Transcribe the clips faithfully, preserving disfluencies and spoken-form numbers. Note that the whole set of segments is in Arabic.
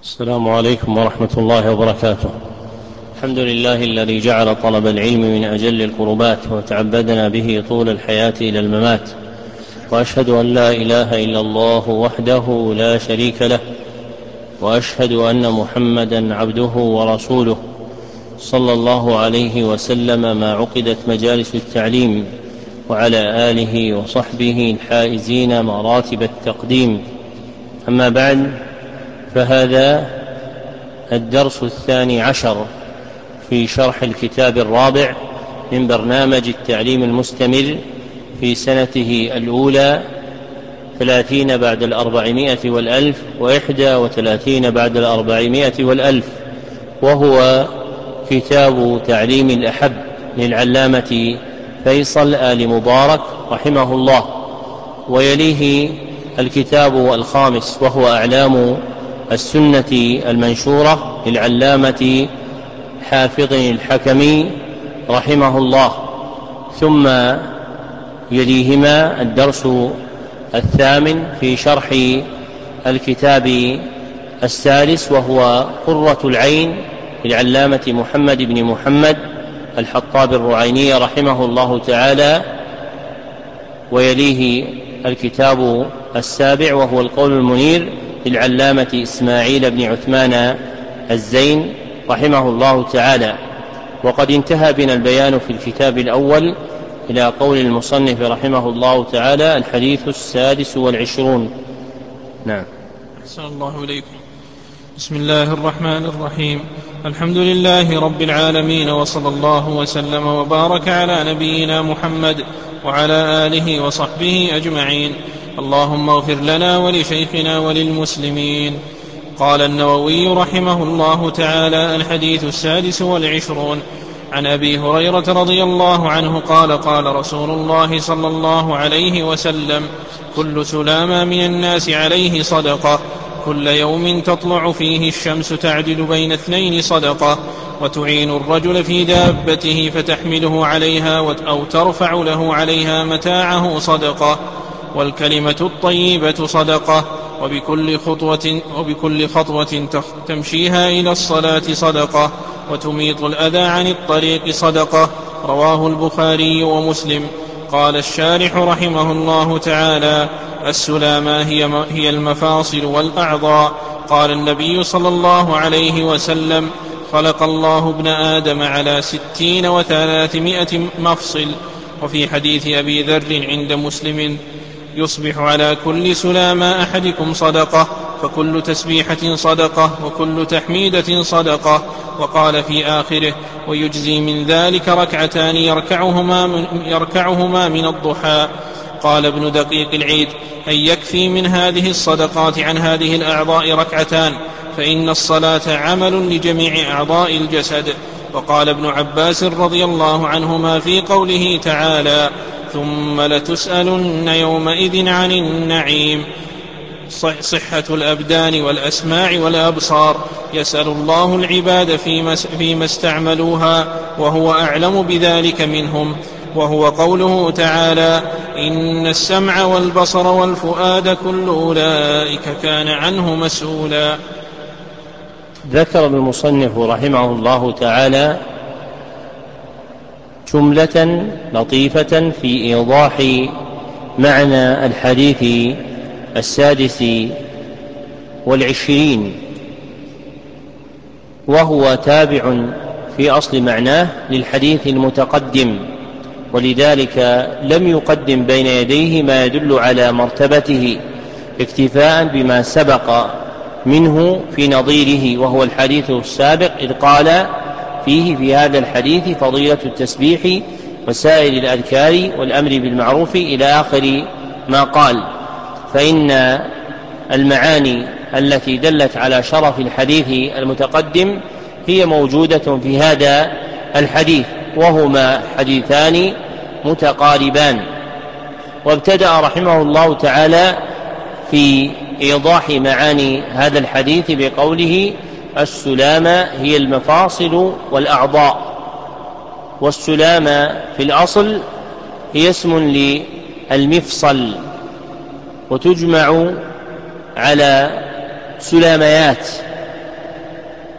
السلام عليكم ورحمة الله وبركاته. الحمد لله الذي جعل طلب العلم من أجل القربات وتعبدنا به طول الحياة إلى الممات، وأشهد أن لا إله إلا الله وحده لا شريك له، وأشهد أن محمدا عبده ورسوله صلى الله عليه وسلم ما عقدت مجالس التعليم، وعلى آله وصحبه الحائزين مراتب التقديم. أما بعد، فهذا الدرس الثاني عشر في شرح الكتاب الرابع من برنامج التعليم المستمر في سنته الأولى، ثلاثين بعد الأربعمائة والألف وإحدى وثلاثين بعد الأربعمائة والألف، وهو كتاب تعليم الأحب للعلامة فيصل آل مبارك رحمه الله. ويليه الكتاب الخامس وهو أعلام السنة المنشورة للعلامة حافظ الحكمي رحمه الله. ثم يليهما الدرس الثامن في شرح الكتاب السادس وهو قرة العين للعلامة محمد بن محمد الحطاب الرعيني رحمه الله تعالى. ويليه الكتاب السابع وهو القول المنير للعلامة إسماعيل بن عثمان الزين رحمه الله تعالى. وقد انتهى بنا البيان في الكتاب الأول إلى قول المصنف رحمه الله تعالى: الحديث السادس والعشرون. نعم. أحسن الله إليكم. بسم الله الرحمن الرحيم. الحمد لله رب العالمين، وصلى الله وسلم وبارك على نبينا محمد وعلى آله وصحبه أجمعين. اللهم اغفر لنا ولشيخنا وللمسلمين. قال النووي رحمه الله تعالى: الحديث السادس والعشرون. عن أبي هريرة رضي الله عنه قال: قال رسول الله صلى الله عليه وسلم: كل سلامة من الناس عليه صدقة، كل يوم تطلع فيه الشمس تعدل بين اثنين صدقة، وتعين الرجل في دابته فتحمله عليها أو ترفع له عليها متاعه صدقة، والكلمة الطيبة صدقة، وبكل خطوة, وبكل خطوة تمشيها إلى الصلاة صدقة، وتميط الأذى عن الطريق صدقة. رواه البخاري ومسلم. قال الشارح رحمه الله تعالى: السلامة هي المفاصل والأعضاء. قال النبي صلى الله عليه وسلم: خلق الله ابن آدم على ستين وثلاثمائة مفصل. وفي حديث أبي ذر عند مسلم: يصبح على كل سلامة أحدكم صدقة، فكل تسبيحة صدقة، وكل تحميدة صدقة. وقال في آخره: ويجزي من ذلك ركعتان يركعهما من, يركعهما من الضحى. قال ابن دقيق العيد: أن يكفي من هذه الصدقات عن هذه الأعضاء ركعتان، فإن الصلاة عمل لجميع أعضاء الجسد. وقال ابن عباس رضي الله عنهما في قوله تعالى: ثم لتسألن يومئذ عن النعيم: صحة الأبدان والأسماع والأبصار، يسأل الله العباد فيما استعملوها، وهو أعلم بذلك منهم. وهو قوله تعالى: إن السمع والبصر والفؤاد كل أولئك كان عنه مسؤولا. ذكر المصنف رحمه الله تعالى جملة لطيفة في إيضاح معنى الحديث السادس والعشرين، وهو تابع في أصل معناه للحديث المتقدم، ولذلك لم يقدم بين يديه ما يدل على مرتبته اكتفاء بما سبق منه في نظيره، وهو الحديث السابق، إذ قال فيه في هذا الحديث فضيلة التسبيح وسائر الأذكار والأمر بالمعروف إلى آخر ما قال. فإن المعاني التي دلت على شرف الحديث المتقدم هي موجودة في هذا الحديث، وهما حديثان متقاربان. وابتدأ رحمه الله تعالى في إيضاح معاني هذا الحديث بقوله: السلامة هي المفاصل والأعضاء. والسلامة في الأصل هي اسم للمفصل، وتجمع على سلاميات،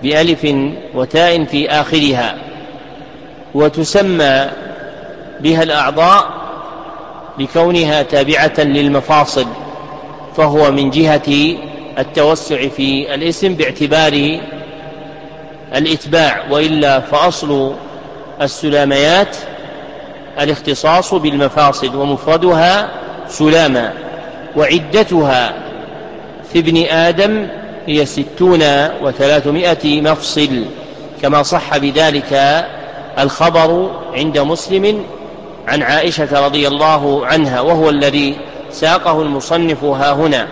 بألف وتاء في آخرها، وتسمى بها الأعضاء لكونها تابعة للمفاصل، فهو من جهة التوسع في الاسم باعتبار الإتباع، وإلا فأصل السلاميات الاختصاص بالمفاصل ومفردها سلاما. وعدتها في ابن آدم هي ستون وثلاثمائة مفصل، كما صح بذلك الخبر عند مسلم عن عائشة رضي الله عنها، وهو الذي ساقه المصنف هاهنا.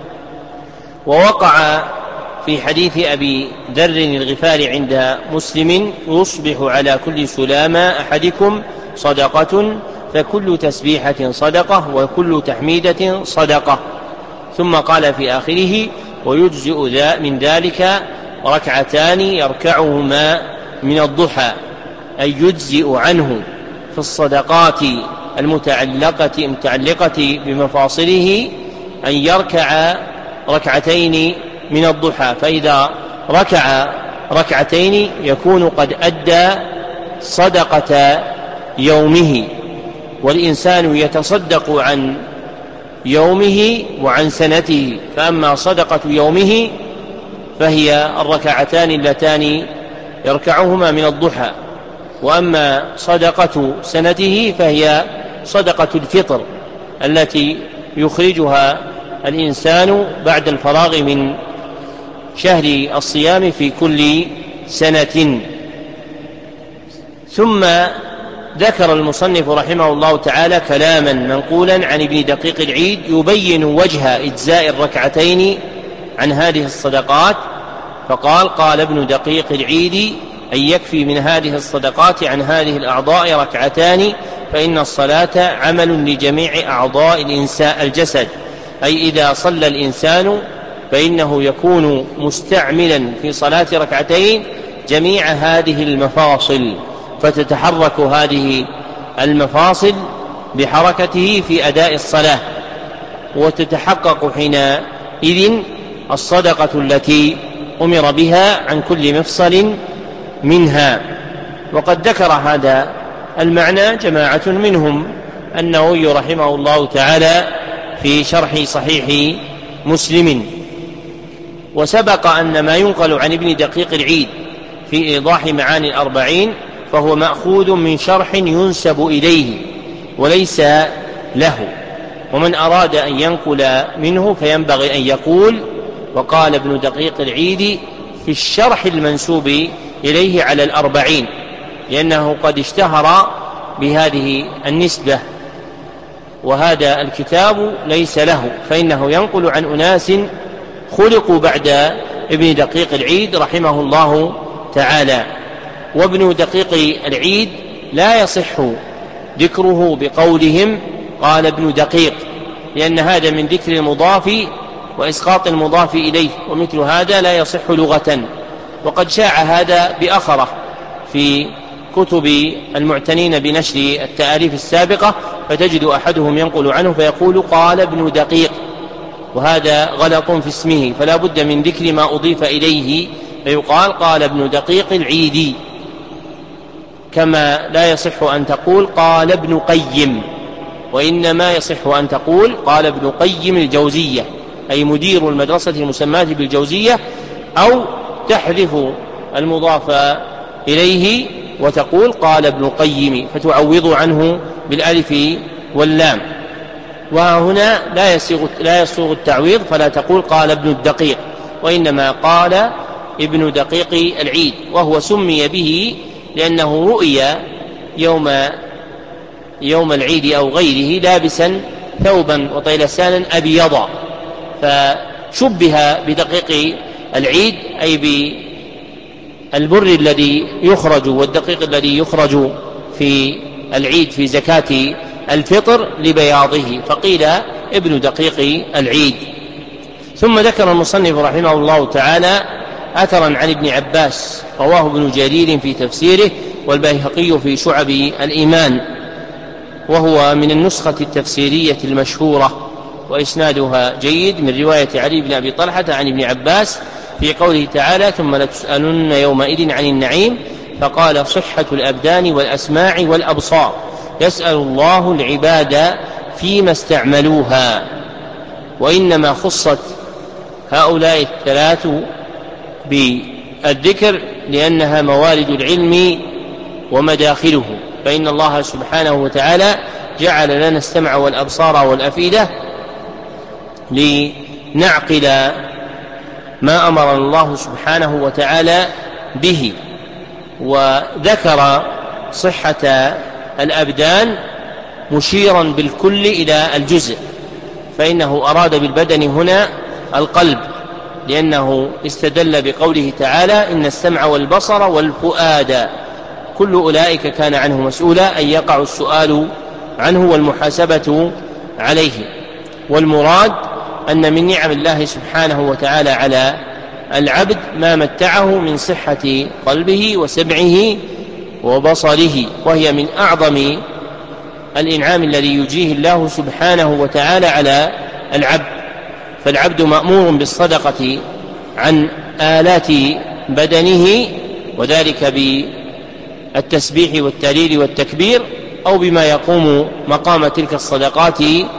ووقع في حديث أبي ذر الغفاري عند مسلم: يصبح على كل سلامة أحدكم صدقة، فكل تسبيحة صدقة، وكل تحميدة صدقة. ثم قال في آخره: ويجزئ من ذلك ركعتان يركعهما من الضحى، أي يجزئ عنه في الصدقات المتعلقة المتعلقة بمفاصله أن يركع ركعتين من الضحى، فإذا ركع ركعتين يكون قد أدى صدقة يومه. والإنسان يتصدق عن يومه وعن سنته، فأما صدقة يومه فهي الركعتان اللتان يركعهما من الضحى، وأما صدقة سنته فهي صدقة الفطر التي يخرجها الإنسان بعد الفراغ من شهر الصيام في كل سنة. ثم ذكر المصنف رحمه الله تعالى كلاما منقولا عن ابن دقيق العيد يبين وجه إجزاء الركعتين عن هذه الصدقات، فقال: قال ابن دقيق العيد: أن يكفي من هذه الصدقات عن هذه الأعضاء ركعتان، فإن الصلاة عمل لجميع أعضاء الإنسان الجسد، أي إذا صلى الإنسان فإنه يكون مستعملا في صلاة ركعتين جميع هذه المفاصل، فتتحرك هذه المفاصل بحركته في أداء الصلاة، وتتحقق حينئذ الصدقة التي أمر بها عن كل مفصل منها. وقد ذكر هذا المعنى جماعة منهم النووي رحمه الله تعالى في شرح صحيح مسلم. وسبق أن ما ينقل عن ابن دقيق العيد في إيضاح معاني الأربعين فهو مأخوذ من شرح ينسب إليه وليس له، ومن أراد أن ينقل منه فينبغي أن يقول: وقال ابن دقيق العيد في الشرح المنسوب إليه على الأربعين، لأنه قد اشتهر بهذه النسبة، وهذا الكتاب ليس له، فإنه ينقل عن أناس خلقوا بعد ابن دقيق العيد رحمه الله تعالى. وابن دقيق العيد لا يصح ذكره بقولهم قال ابن دقيق، لأن هذا من ذكر المضاف وإسقاط المضاف إليه، ومثل هذا لا يصح لغة. وقد شاع هذا بأخره في كتب المعتنين بنشر التآليف السابقة، فتجد أحدهم ينقل عنه فيقول قال ابن دقيق، وهذا غلط في اسمه، فلا بد من ذكر ما أضيف إليه فيقال قال ابن دقيق العيدي، كما لا يصح أن تقول قال ابن قيم، وإنما يصح أن تقول قال ابن قيم الجوزية، أي مدير المدرسة المسماة بالجوزية، أو تحذف المضاف إليه وتقول قال ابن قيم فتعوض عنه بالألف واللام. وهنا لا يصيغ لا يصيغ التعويض، فلا تقول قال ابن الدقيق، وإنما قال ابن دقيق العيد، وهو سمي به لأنه رؤي يوم يوم العيد أو غيره لابسا ثوبا وطيلسانا أبيضا، فشبه بدقيق العيد أي بالبر الذي يخرج والدقيق الذي يخرج في العيد في زكاة الفطر لبياضه، فقيل ابن دقيق العيد. ثم ذكر المصنف رحمه الله تعالى أثرا عن ابن عباس رواه ابن جرير في تفسيره والبيهقي في شعب الإيمان، وهو من النسخة التفسيرية المشهورة، وإسنادها جيد، من رواية علي بن أبي طلحة عن ابن عباس في قوله تعالى ثم لتسألن يومئذ عن النعيم، فقال صحة الأبدان والأسماع والأبصار، يسأل الله العباد فيما استعملوها. وإنما خصت هؤلاء الثلاث بالذكر لأنها موارد العلم ومداخله، فإن الله سبحانه وتعالى جعل لنا السمع والأبصار والأفئدة لنعقل ما أمر الله سبحانه وتعالى به. وذكر صحة الأبدان مشيرا بالكل إلى الجزء، فإنه أراد بالبدن هنا القلب، لأنه استدل بقوله تعالى إن السمع والبصر والفؤاد كل أولئك كان عنه مسؤولا، أن يقع السؤال عنه والمحاسبة عليه. والمراد أن من نعم الله سبحانه وتعالى على العبد ما متعه من صحة قلبه وسمعه وبصره، وهي من أعظم الإنعام الذي يجيه الله سبحانه وتعالى على العبد. فالعبد مأمور بالصدقة عن آلات بدنه، وذلك بالتسبيح والتهليل والتكبير، أو بما يقوم مقام تلك الصدقات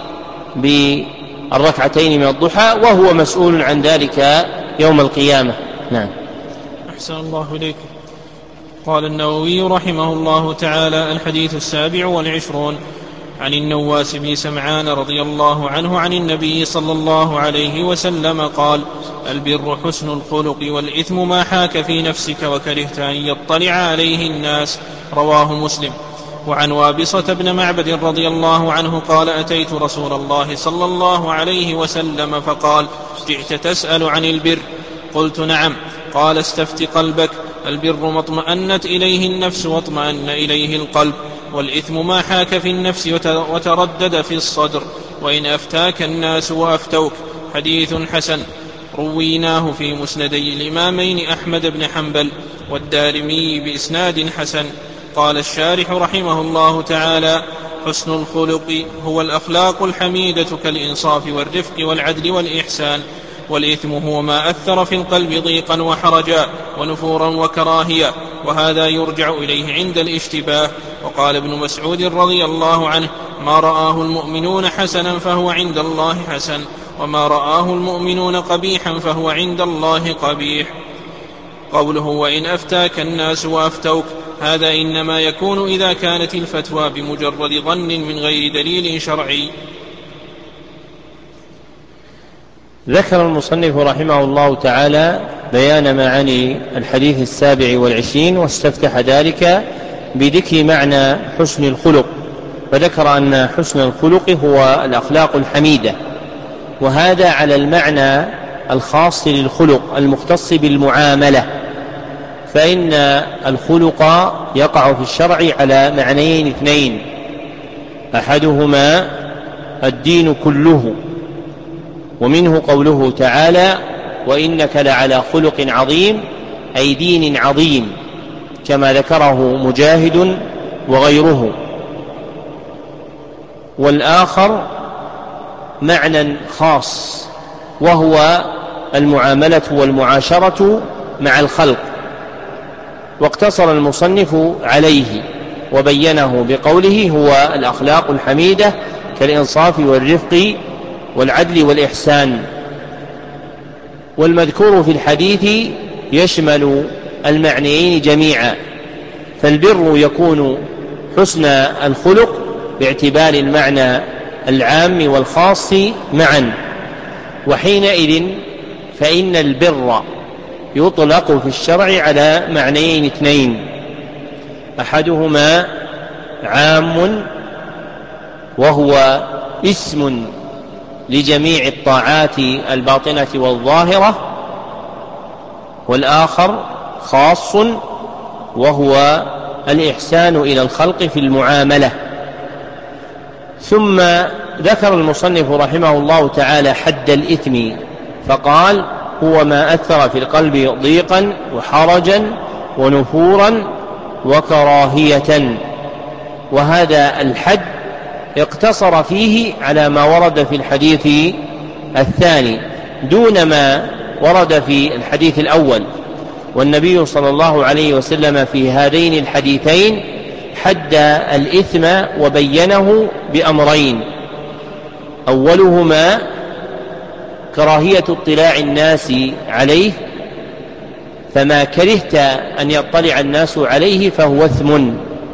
بالركعتين من الضحى، وهو مسؤول عن ذلك يوم القيامة. نعم. أحسن الله إليك. قال النووي رحمه الله تعالى: الحديث السابع والعشرون عن النواس بن سمعان رضي الله عنه عن النبي صلى الله عليه وسلم قال: البر حسن الخلق، والإثم ما حاك في نفسك وكرهت أن يطلع عليه الناس. رواه مسلم. وعن وابصة بن معبد رضي الله عنه قال: أتيت رسول الله صلى الله عليه وسلم فقال: جئت تسأل عن البر؟ قلت: نعم. قال: استفت قلبك، البر ما اطمأنت إليه النفس واطمأن إليه القلب، والإثم ما حاك في النفس وتردد في الصدر، وإن أفتاك الناس وأفتوك. حديث حسن، رويناه في مسندي الإمامين أحمد بن حنبل والدارمي بإسناد حسن. قال الشارح رحمه الله تعالى: حسن الخلق هو الأخلاق الحميدة كالإنصاف والرفق والعدل والإحسان، والإثم هو ما أثر في القلب ضيقا وحرجا ونفورا وكراهية، وهذا يرجع إليه عند الاشتباه. وقال ابن مسعود رضي الله عنه: ما رآه المؤمنون حسنا فهو عند الله حسن، وما رآه المؤمنون قبيحا فهو عند الله قبيح. قوله: وإن أفتاك الناس وأفتوك، هذا إنما يكون إذا كانت الفتوى بمجرد ظن من غير دليل شرعي. ذكر المصنف رحمه الله تعالى بيان معاني الحديث السابع والعشرين، واستفتح ذلك بذكر معنى حسن الخلق، فذكر أن حسن الخلق هو الأخلاق الحميدة، وهذا على المعنى الخاص للخلق المختص بالمعاملة، فإن الخلق يقع في الشرع على معنيين اثنين: أحدهما الدين كله، ومنه قوله تعالى: وإنك لعلى خلق عظيم، أي دين عظيم، كما ذكره مجاهد وغيره. والآخر معنى خاص، وهو المعاملة والمعاشرة مع الخلق، واقتصر المصنف عليه وبينه بقوله: هو الأخلاق الحميدة كالإنصاف والرفق والعدل والإحسان. والمذكور في الحديث يشمل المعنيين جميعا، فالبر يكون حسن الخلق باعتبار المعنى العام والخاص معا، وحينئذ فإن البر يطلق في الشرع على معنيين اثنين: أحدهما عام وهو اسم لجميع الطاعات الباطنة والظاهرة، والآخر خاص وهو الإحسان إلى الخلق في المعاملة. ثم ذكر المصنف رحمه الله تعالى حد الإثم، فقال: هو ما أثر في القلب ضيقا وحرجا ونفورا وكراهية. وهذا الحد اقتصر فيه على ما ورد في الحديث الثاني، دون ما ورد في الحديث الأول، والنبي صلى الله عليه وسلم في هذين الحديثين حد الإثم وبينه بأمرين: أولهما كراهية اطلاع الناس عليه، فما كرهت أن يطلع الناس عليه فهو إثم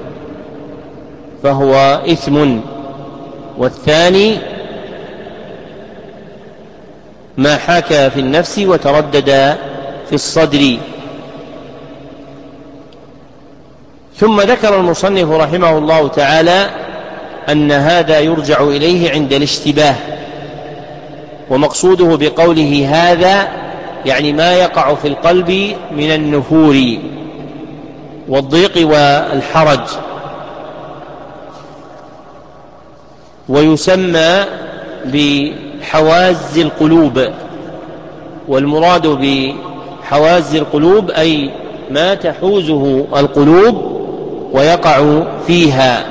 فهو إثم والثاني ما حاك في النفس وتردد في الصدر. ثم ذكر المصنف رحمه الله تعالى أن هذا يرجع إليه عند الاشتباه، ومقصوده بقوله هذا يعني ما يقع في القلب من النفور والضيق والحرج، ويسمى بحواز القلوب. والمراد بحواز القلوب أي ما تحوزه القلوب ويقع فيها.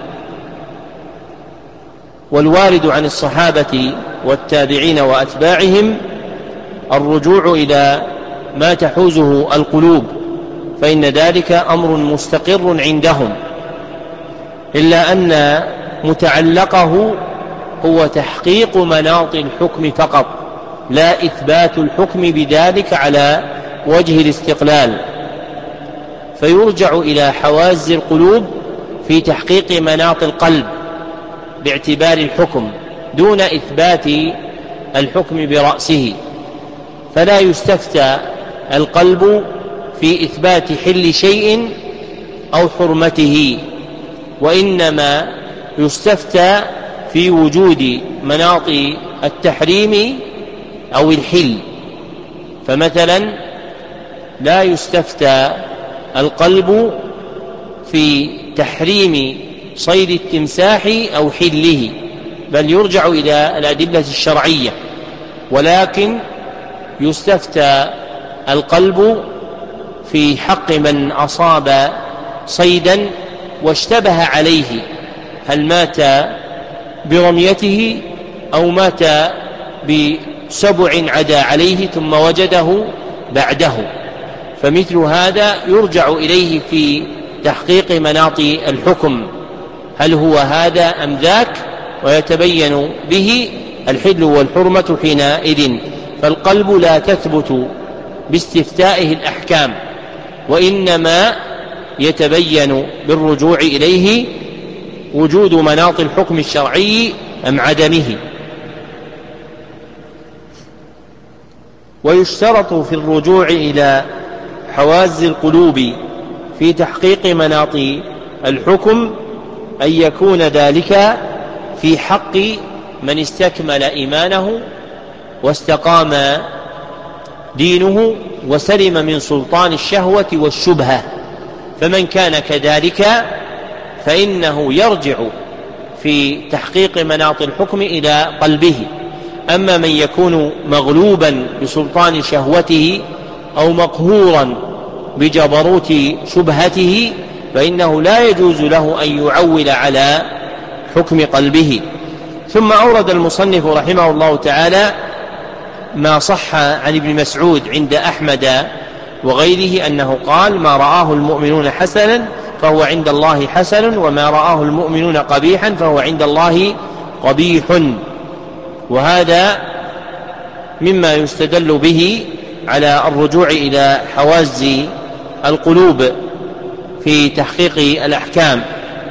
والوارد عن الصحابة والتابعين وأتباعهم الرجوع إلى ما تحوزه القلوب، فإن ذلك أمر مستقر عندهم، إلا أن متعلقه هو تحقيق مناط الحكم فقط، لا إثبات الحكم بذلك على وجه الاستقلال. فيرجع إلى حواز القلوب في تحقيق مناط القلب باعتبار الحكم دون إثبات الحكم برأسه، فلا يستفتى القلب في إثبات حل شيء أو حرمته، وإنما يستفتى في وجود مناط التحريم أو الحل. فمثلا لا يستفتى القلب في تحريم صيد التمساح أو حله، بل يرجع إلى الأدلة الشرعية، ولكن يستفتى القلب في حق من أصاب صيدا واشتبه عليه، هل مات برميته أو مات بسبع عدا عليه ثم وجده بعده، فمثل هذا يرجع إليه في تحقيق مناط الحكم، هل هو هذا أم ذاك، ويتبين به الحل والحرمة حينئذ. فالقلب لا تثبت باستفتائه الأحكام، وإنما يتبين بالرجوع إليه وجود مناط الحكم الشرعي أم عدمه. ويشترط في الرجوع إلى حواز القلوب في تحقيق مناط الحكم أن يكون ذلك في حق من استكمل إيمانه واستقام دينه وسلم من سلطان الشهوة والشبهة، فمن كان كذلك فإنه يرجع في تحقيق مناط الحكم إلى قلبه. أما من يكون مغلوبا بسلطان شهوته أو مقهورا بجبروت شبهته فإنه لا يجوز له أن يعول على حكم قلبه. ثم أورد المصنف رحمه الله تعالى ما صح عن ابن مسعود عند أحمد وغيره أنه قال: ما رآه المؤمنون حسنا فهو عند الله حسن، وما رآه المؤمنون قبيحا فهو عند الله قبيح. وهذا مما يستدل به على الرجوع إلى حواز القلوب في تحقيق الأحكام.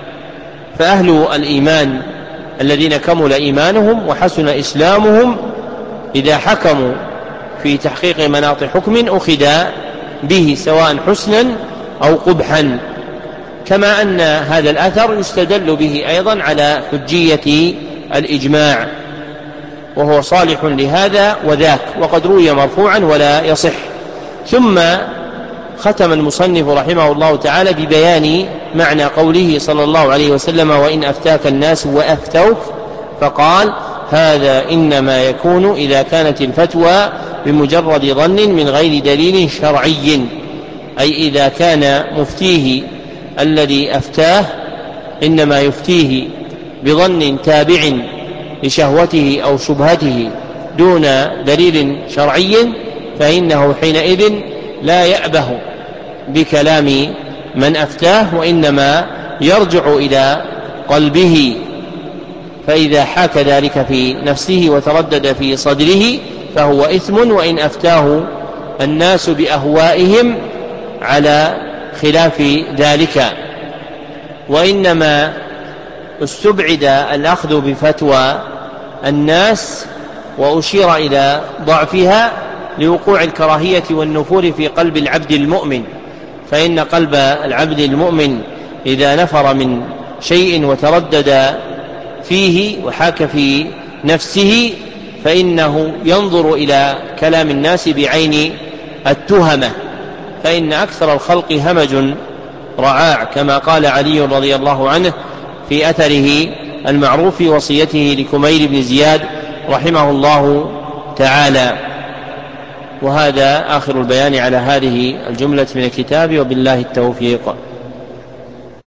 فأهل الإيمان الذين كمل إيمانهم وحسن إسلامهم إذا حكموا في تحقيق مناط حكم أخذ به سواء حسنا أو قبحا، كما أن هذا الأثر يستدل به أيضا على حجية الإجماع، وهو صالح لهذا وذاك، وقد روي مرفوعا ولا يصح. ثم ختم المصنف رحمه الله تعالى ببيان معنى قوله صلى الله عليه وسلم: وإن أفتاك الناس وأفتوك، فقال: هذا إنما يكون إذا كانت الفتوى بمجرد ظن من غير دليل شرعي، أي إذا كان مفتيه الذي أفتاه إنما يفتيه بظن تابع لشهوته أو شبهته دون دليل شرعي، فإنه حينئذ لا يأبه بكلام من أفتاه، وإنما يرجع إلى قلبه، فإذا حاك ذلك في نفسه وتردد في صدره فهو إثم، وإن أفتاه الناس بأهوائهم على خلاف ذلك. وإنما استبعد الأخذ بفتوى الناس وأشير إلى ضعفها لوقوع الكراهية والنفور في قلب العبد المؤمن، فإن قلب العبد المؤمن إذا نفر من شيء وتردد فيه وحاك في نفسه فإنه ينظر إلى كلام الناس بعين التهمة، فإن أكثر الخلق همج رعاع، كما قال علي رضي الله عنه في أثره المعروف وصيته لكميل بن زياد رحمه الله تعالى. وهذا آخر البيان على هذه الجملة من الكتاب، وبالله التوفيق.